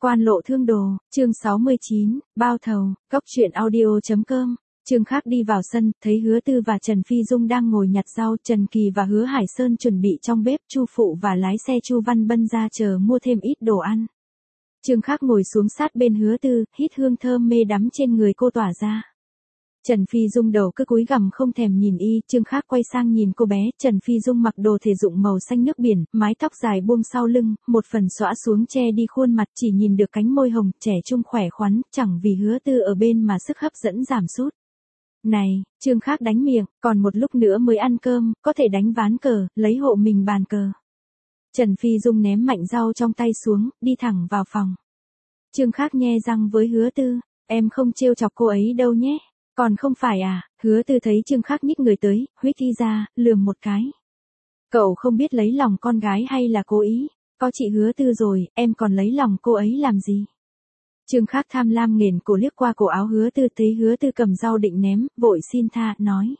Quan lộ thương đồ, chương 69, bao thầu, góc truyện audio.com. Trương Khác đi vào sân, thấy Hứa Tư và Trần Phi Dung đang ngồi nhặt rau, Trần Kỳ và Hứa Hải Sơn chuẩn bị trong bếp, Chu Phụ và lái xe Chu Văn Bân ra chờ mua thêm ít đồ ăn. Trương Khác ngồi xuống sát bên Hứa Tư, hít hương thơm mê đắm trên người cô tỏa ra. Trần Phi Dung đầu cứ cúi gằm không thèm nhìn y, Trương Khác quay sang nhìn cô bé, Trần Phi Dung mặc đồ thể dụng màu xanh nước biển, mái tóc dài buông sau lưng, một phần xõa xuống che đi khuôn mặt, chỉ nhìn được cánh môi hồng, trẻ trung khỏe khoắn, chẳng vì Hứa Tư ở bên mà sức hấp dẫn giảm sút. Này, Trương Khác đánh miệng, còn một lúc nữa mới ăn cơm, có thể đánh ván cờ, lấy hộ mình bàn cờ. Trần Phi Dung ném mạnh rau trong tay xuống, đi thẳng vào phòng. Trương Khác nhe răng với Hứa Tư, em không trêu chọc cô ấy đâu nhé. Còn không phải à, Hứa Tư thấy Trương Khác nhích người tới, huých y ra, lườm một cái. Cậu không biết lấy lòng con gái hay là cố ý, có chị Hứa Tư rồi, em còn lấy lòng cô ấy làm gì? Trương Khác tham lam nghển cổ liếc qua cổ áo Hứa Tư, thấy Hứa Tư cầm rau định ném, vội xin tha, nói.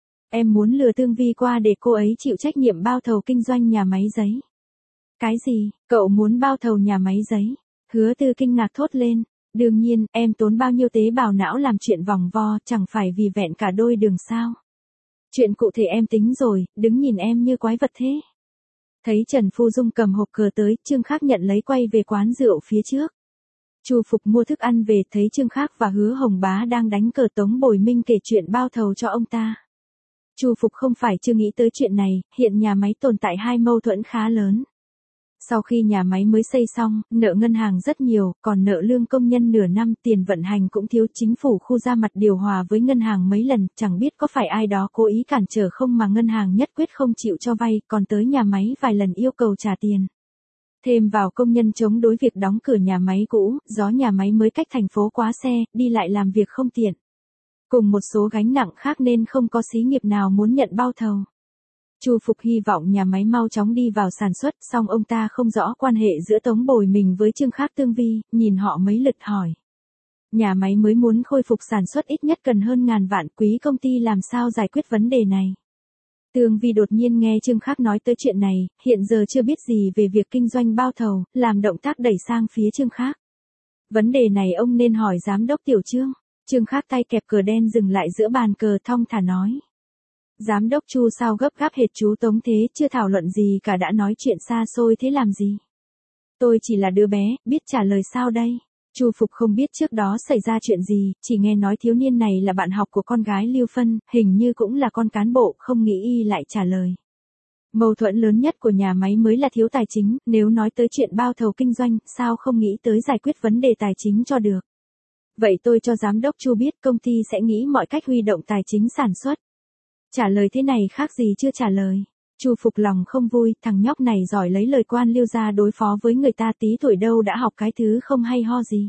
Em muốn lừa Tương Vi qua để cô ấy chịu trách nhiệm bao thầu kinh doanh nhà máy giấy. Cái gì, cậu muốn bao thầu nhà máy giấy? Hứa Tư kinh ngạc thốt lên. Đương nhiên, em tốn bao nhiêu tế bào não làm chuyện vòng vo, chẳng phải vì vẹn cả đôi đường sao. Chuyện cụ thể em tính rồi, đứng nhìn em như quái vật thế. Thấy Trần Phu Dung cầm hộp cờ tới, Trương Khác nhận lấy quay về quán rượu phía trước. Chu Phục mua thức ăn về, thấy Trương Khác và Hứa Hồng Bá đang đánh cờ, Tống Bồi Minh kể chuyện bao thầu cho ông ta. Chu Phục không phải chưa nghĩ tới chuyện này, hiện nhà máy tồn tại hai mâu thuẫn khá lớn. Sau khi nhà máy mới xây xong, nợ ngân hàng rất nhiều, còn nợ lương công nhân nửa năm, tiền vận hành cũng thiếu, chính phủ khu ra mặt điều hòa với ngân hàng mấy lần, chẳng biết có phải ai đó cố ý cản trở không mà ngân hàng nhất quyết không chịu cho vay, còn tới nhà máy vài lần yêu cầu trả tiền. Thêm vào công nhân chống đối việc đóng cửa nhà máy cũ, do nhà máy mới cách thành phố quá xe, đi lại làm việc không tiện. Cùng một số gánh nặng khác nên không có xí nghiệp nào muốn nhận bao thầu. Chu Phục hy vọng nhà máy mau chóng đi vào sản xuất, song ông ta không rõ quan hệ giữa Tống Bồi mình với Trương Khác Tương Vi, nhìn họ mấy lượt hỏi. Nhà máy mới muốn khôi phục sản xuất ít nhất cần hơn ngàn vạn, quý công ty làm sao giải quyết vấn đề này? Tương Vi đột nhiên nghe Trương Khác nói tới chuyện này, hiện giờ chưa biết gì về việc kinh doanh bao thầu, làm động tác đẩy sang phía Trương Khác. Vấn đề này ông nên hỏi giám đốc Tiểu Trương. Trương Khác tay kẹp cờ đen dừng lại giữa bàn cờ, thong thả nói. Giám đốc Chu sao gấp gáp hệt chú Tống thế, chưa thảo luận gì cả đã nói chuyện xa xôi thế làm gì? Tôi chỉ là đứa bé, biết trả lời sao đây? Chu Phục không biết trước đó xảy ra chuyện gì, chỉ nghe nói thiếu niên này là bạn học của con gái Lưu Phân, hình như cũng là con cán bộ, không nghĩ y lại trả lời. Mâu thuẫn lớn nhất của nhà máy mới là thiếu tài chính, nếu nói tới chuyện bao thầu kinh doanh, sao không nghĩ tới giải quyết vấn đề tài chính cho được? Vậy tôi cho giám đốc Chu biết, công ty sẽ nghĩ mọi cách huy động tài chính sản xuất. Trả lời thế này khác gì chưa trả lời. Chu Phục lòng không vui, thằng nhóc này giỏi lấy lời quan Liêu ra đối phó với người ta, tí tuổi đâu đã học cái thứ không hay ho gì.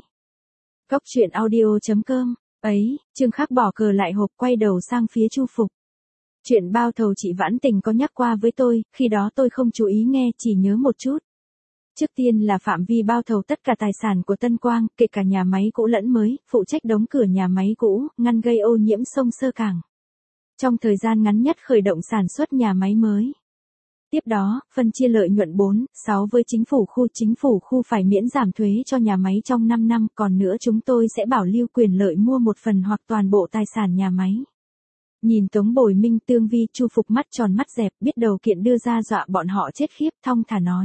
Góc truyện audio.com. Ấy, Trương Khác bỏ cờ lại hộp, quay đầu sang phía Chu Phục. Chuyện bao thầu chị Vãn Tình có nhắc qua với tôi, khi đó tôi không chú ý nghe, chỉ nhớ một chút. Trước tiên là phạm vi bao thầu tất cả tài sản của Tân Quang, kể cả nhà máy cũ lẫn mới, phụ trách đóng cửa nhà máy cũ, ngăn gây ô nhiễm sông Sơ Cảng. Trong thời gian ngắn nhất khởi động sản xuất nhà máy mới. Tiếp đó, phân chia lợi nhuận 4/6 với chính phủ khu phải miễn giảm thuế cho nhà máy trong 5 năm, còn nữa chúng tôi sẽ bảo lưu quyền lợi mua một phần hoặc toàn bộ tài sản nhà máy. Nhìn Tống Bồi Minh, Tương Vi, Chu Phục mắt tròn mắt dẹp, biết đầu kiện đưa ra dọa bọn họ chết khiếp, thong thả nói.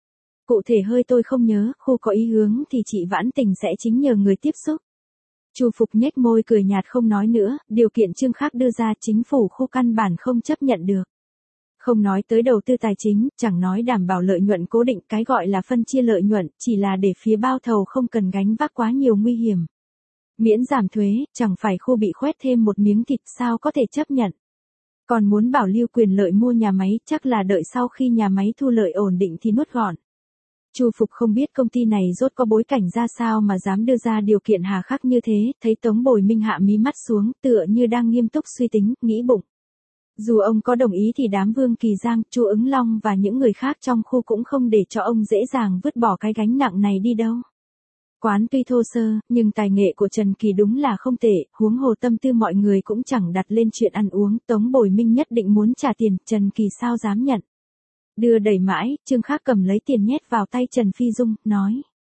Cụ thể hơi tôi không nhớ, khu có ý hướng thì chị Vãn Tình sẽ chính nhờ người tiếp xúc. Chu Phục nhếch môi cười nhạt không nói nữa, điều kiện Trương Khác đưa ra chính phủ khu căn bản không chấp nhận được. Không nói tới đầu tư tài chính, chẳng nói đảm bảo lợi nhuận cố định, cái gọi là phân chia lợi nhuận, chỉ là để phía bao thầu không cần gánh vác quá nhiều nguy hiểm. Miễn giảm thuế, chẳng phải khu bị khoét thêm một miếng thịt sao có thể chấp nhận. Còn muốn bảo lưu quyền lợi mua nhà máy, chắc là đợi sau khi nhà máy thu lợi ổn định thì nuốt gọn. Chu Phục không biết công ty này rốt có bối cảnh ra sao mà dám đưa ra điều kiện hà khắc như thế, thấy Tống Bồi Minh hạ mí mắt xuống, tựa như đang nghiêm túc suy tính, nghĩ bụng. Dù ông có đồng ý thì đám Vương Kỳ Giang, Chu Ứng Long và những người khác trong khu cũng không để cho ông dễ dàng vứt bỏ cái gánh nặng này đi đâu. Quán tuy thô sơ, nhưng tài nghệ của Trần Kỳ đúng là không tệ, huống hồ tâm tư mọi người cũng chẳng đặt lên chuyện ăn uống, Tống Bồi Minh nhất định muốn trả tiền, Trần Kỳ sao dám nhận. Đưa đẩy mãi, Trương Khác cầm lấy tiền nhét vào tay Trần Phi Dung, nói.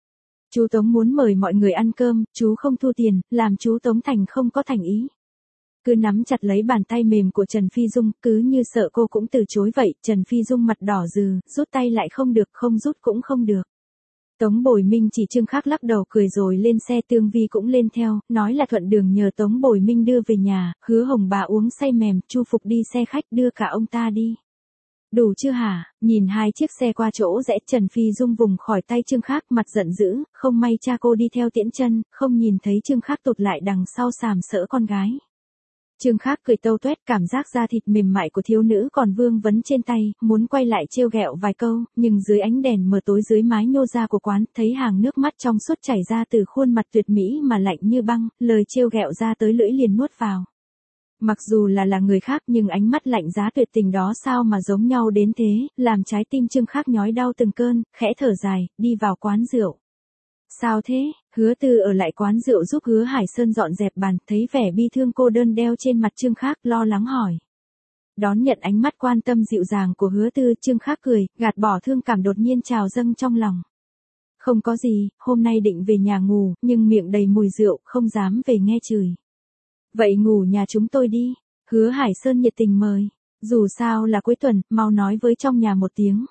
Chú Tống muốn mời mọi người ăn cơm, chú không thu tiền, làm chú Tống Thành không có thành ý. Cứ nắm chặt lấy bàn tay mềm của Trần Phi Dung, cứ như sợ cô cũng từ chối vậy, Trần Phi Dung mặt đỏ rừ, rút tay lại không được, không rút cũng không được. Tống Bồi Minh chỉ Trương Khắc lắc đầu cười rồi lên xe, Tương Vi cũng lên theo, nói là thuận đường nhờ Tống Bồi Minh đưa về nhà, Hứa Hồng bà uống say mềm, Chu Phục đi xe khách đưa cả ông ta đi. Đủ chưa hả? Nhìn hai chiếc xe qua chỗ rẽ, Trần Phi Dung vùng khỏi tay Trương Khắc, mặt giận dữ, không may cha cô đi theo tiễn chân, không nhìn thấy Trương Khắc tụt lại đằng sau sàm sỡ con gái. Trương Khắc cười tâu tuét, cảm giác da thịt mềm mại của thiếu nữ còn vương vấn trên tay, muốn quay lại trêu ghẹo vài câu, nhưng dưới ánh đèn mờ tối dưới mái nhô ra của quán, thấy hàng nước mắt trong suốt chảy ra từ khuôn mặt tuyệt mỹ mà lạnh như băng, lời trêu ghẹo ra tới lưỡi liền nuốt vào. Mặc dù là người khác nhưng ánh mắt lạnh giá tuyệt tình đó sao mà giống nhau đến thế, làm trái tim Trương Khắc nhói đau từng cơn, khẽ thở dài, đi vào quán rượu. Sao thế? Hứa Tư ở lại quán rượu giúp Hứa Hải Sơn dọn dẹp bàn, thấy vẻ bi thương cô đơn đeo trên mặt Trương Khắc, lo lắng hỏi. Đón nhận ánh mắt quan tâm dịu dàng của Hứa Tư, Trương Khắc cười, gạt bỏ thương cảm đột nhiên trào dâng trong lòng. Không có gì, hôm nay định về nhà ngủ, nhưng miệng đầy mùi rượu, không dám về nghe chửi. Vậy ngủ nhà chúng tôi đi. Hứa Hải Sơn nhiệt tình mời. Dù sao là cuối tuần, mau nói với trong nhà một tiếng.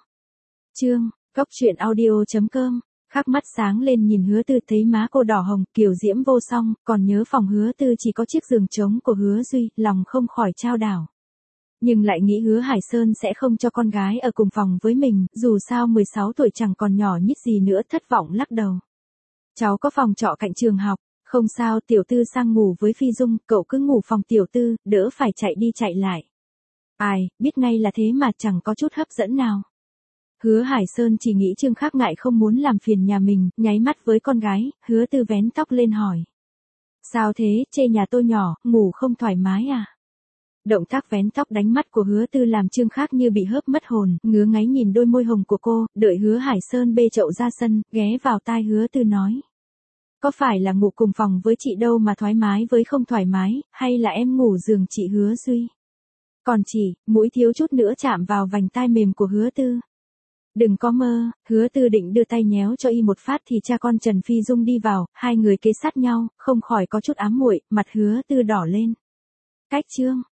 Cóc truyện audio.com. Khắc mắt sáng lên nhìn Hứa Tư, thấy má cô đỏ hồng, kiều diễm vô song, còn nhớ phòng Hứa Tư chỉ có chiếc giường trống của Hứa Duy, lòng không khỏi chao đảo. Nhưng lại nghĩ Hứa Hải Sơn sẽ không cho con gái ở cùng phòng với mình, dù sao 16 tuổi chẳng còn nhỏ nhít gì nữa, thất vọng lắc đầu. Cháu có phòng trọ cạnh trường học. Không sao, tiểu tư sang ngủ với Phi Dung, cậu cứ ngủ phòng tiểu tư, đỡ phải chạy đi chạy lại. Ai, biết ngay là thế mà chẳng có chút hấp dẫn nào. Hứa Hải Sơn chỉ nghĩ Trương Khắc ngại không muốn làm phiền nhà mình, nháy mắt với con gái, Hứa Tư vén tóc lên hỏi. Sao thế, chê nhà tôi nhỏ, ngủ không thoải mái à? Động tác vén tóc đánh mắt của Hứa Tư làm Trương Khắc như bị hớp mất hồn, ngứa ngáy nhìn đôi môi hồng của cô, đợi Hứa Hải Sơn bê chậu ra sân, ghé vào tai Hứa Tư nói. Có phải là ngủ cùng phòng với chị đâu mà thoải mái với không thoải mái, hay là em ngủ giường chị Hứa Duy? Còn chị, mũi thiếu chút nữa chạm vào vành tai mềm của Hứa Tư. Đừng có mơ, Hứa Tư định đưa tay nhéo cho y một phát thì cha con Trần Phi Dung đi vào, hai người kề sát nhau, không khỏi có chút ám muội, mặt Hứa Tư đỏ lên. Cách chương.